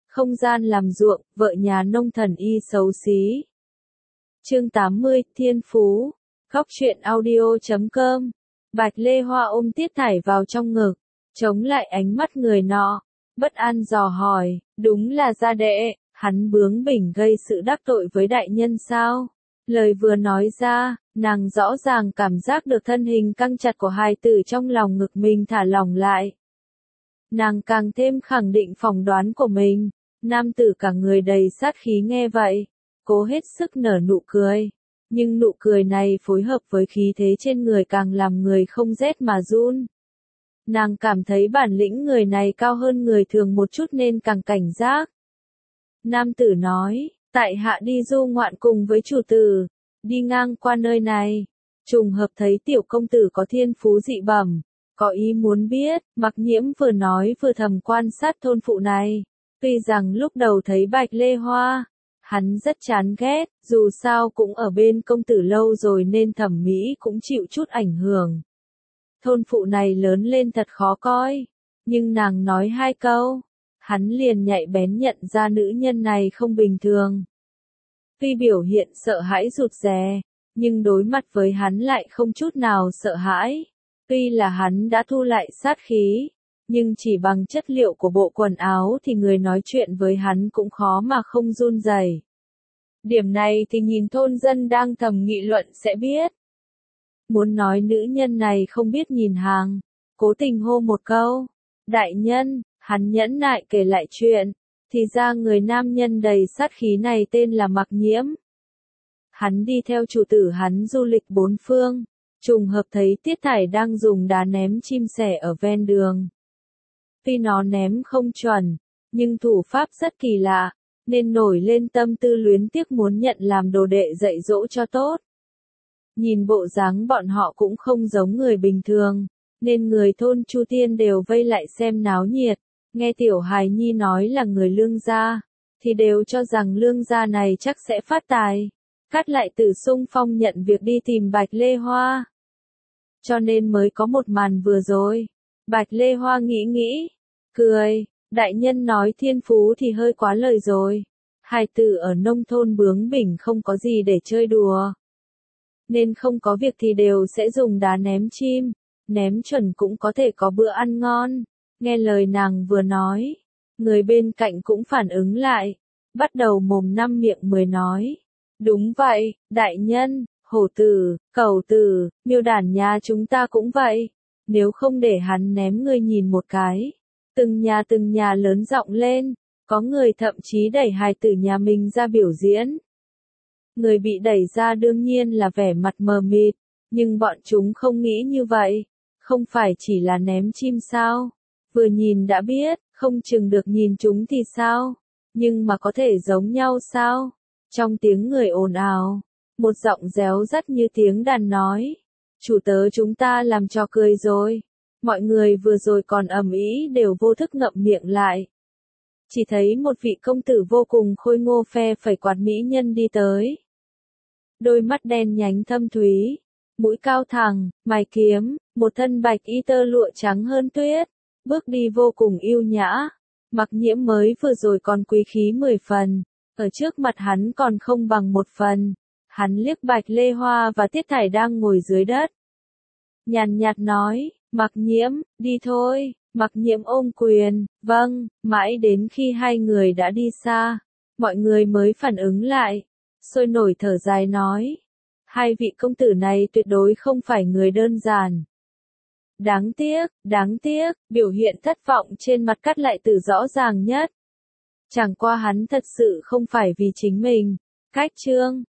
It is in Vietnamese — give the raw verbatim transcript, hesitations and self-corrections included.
không gian làm ruộng, vợ nhà nông thần y xấu xí. Chương tám mươi, Thiên Phú. Góc truyện audio chấm com. Bạch Lê Hoa ôm Tiết Thải vào trong ngực, chống lại ánh mắt người nọ, bất an dò hỏi, đúng là gia đệ, hắn bướng bỉnh gây sự đắc tội với đại nhân sao? Lời vừa nói ra, nàng rõ ràng cảm giác được thân hình căng chặt của hài tử trong lòng ngực mình thả lỏng lại. Nàng càng thêm khẳng định phỏng đoán của mình, nam tử cả người đầy sát khí nghe vậy, cố hết sức nở nụ cười. Nhưng nụ cười này phối hợp với khí thế trên người càng làm người không rét mà run. Nàng cảm thấy bản lĩnh người này cao hơn người thường một chút nên càng cảnh giác. Nam tử nói, tại hạ đi du ngoạn cùng với chủ tử, đi ngang qua nơi này, trùng hợp thấy tiểu công tử có thiên phú dị bẩm, có ý muốn biết. Mặc Nhiễm vừa nói vừa thầm quan sát thôn phụ này, tuy rằng lúc đầu thấy Bạch Lê Hoa, hắn rất chán ghét, dù sao cũng ở bên công tử lâu rồi nên thẩm mỹ cũng chịu chút ảnh hưởng. Thôn phụ này lớn lên thật khó coi, nhưng nàng nói hai câu, hắn liền nhạy bén nhận ra nữ nhân này không bình thường. Tuy biểu hiện sợ hãi rụt rè, nhưng đối mặt với hắn lại không chút nào sợ hãi. Tuy là hắn đã thu lại sát khí, nhưng chỉ bằng chất liệu của bộ quần áo thì người nói chuyện với hắn cũng khó mà không run rẩy. Điểm này thì nhìn thôn dân đang thầm nghị luận sẽ biết. Muốn nói nữ nhân này không biết nhìn hàng, cố tình hô một câu, đại nhân, hắn nhẫn nại kể lại chuyện, thì ra người nam nhân đầy sát khí này tên là Mặc Nhiễm. Hắn đi theo chủ tử hắn du lịch bốn phương, trùng hợp thấy Tiết Thải đang dùng đá ném chim sẻ ở ven đường. Tuy nó ném không chuẩn, nhưng thủ pháp rất kỳ lạ, nên nổi lên tâm tư luyến tiếc muốn nhận làm đồ đệ dạy dỗ cho tốt. Nhìn bộ dáng bọn họ cũng không giống người bình thường, nên người thôn Chu Tiên đều vây lại xem náo nhiệt. Nghe tiểu hài nhi nói là người Lương gia, thì đều cho rằng Lương gia này chắc sẽ phát tài. Cát lại Tử xung phong nhận việc đi tìm Bạch Lê Hoa, cho nên mới có một màn vừa rồi. Bạch Lê Hoa nghĩ nghĩ, cười, đại nhân nói thiên phú thì hơi quá lời rồi. Hài tử ở nông thôn bướng bỉnh không có gì để chơi đùa, nên không có việc thì đều sẽ dùng đá ném chim, ném chuẩn cũng có thể có bữa ăn ngon. Nghe lời nàng vừa nói, người bên cạnh cũng phản ứng lại, bắt đầu mồm năm miệng mười nói. Đúng vậy, đại nhân, hổ tử, cẩu tử, miêu đản nhà chúng ta cũng vậy. Nếu không để hắn ném ngươi nhìn một cái. Từng nhà từng nhà lớn giọng lên, có người thậm chí đẩy hài tử nhà mình ra biểu diễn. Người bị đẩy ra đương nhiên là vẻ mặt mờ mịt, nhưng bọn chúng không nghĩ như vậy. Không phải chỉ là ném chim sao? Vừa nhìn đã biết, không chừng được nhìn chúng thì sao? Nhưng mà có thể giống nhau sao? Trong tiếng người ồn ào, một giọng réo rắt như tiếng đàn nói, chủ tớ chúng ta làm trò cười rồi. Mọi người vừa rồi còn ầm ĩ đều vô thức ngậm miệng lại. Chỉ thấy một vị công tử vô cùng khôi ngô phe phẩy quạt mỹ nhân đi tới. Đôi mắt đen nhánh thâm thúy, mũi cao thẳng, mày kiếm, một thân bạch y tơ lụa trắng hơn tuyết, bước đi vô cùng yêu nhã. Mặc Nhiễm mới vừa rồi còn quý khí mười phần, ở trước mặt hắn còn không bằng một phần. Hắn liếc Bạch Lê Hoa và Tiết Thải đang ngồi dưới đất, nhàn nhạt nói, Mặc Nhiễm, đi thôi. Mặc Nhiễm ôm quyền, vâng. Mãi đến khi hai người đã đi xa, mọi người mới phản ứng lại, sôi nổi thở dài nói, hai vị công tử này tuyệt đối không phải người đơn giản. Đáng tiếc, đáng tiếc, biểu hiện thất vọng trên mặt Cát lại Tử rõ ràng nhất. Chẳng qua hắn thật sự không phải vì chính mình. Cách chương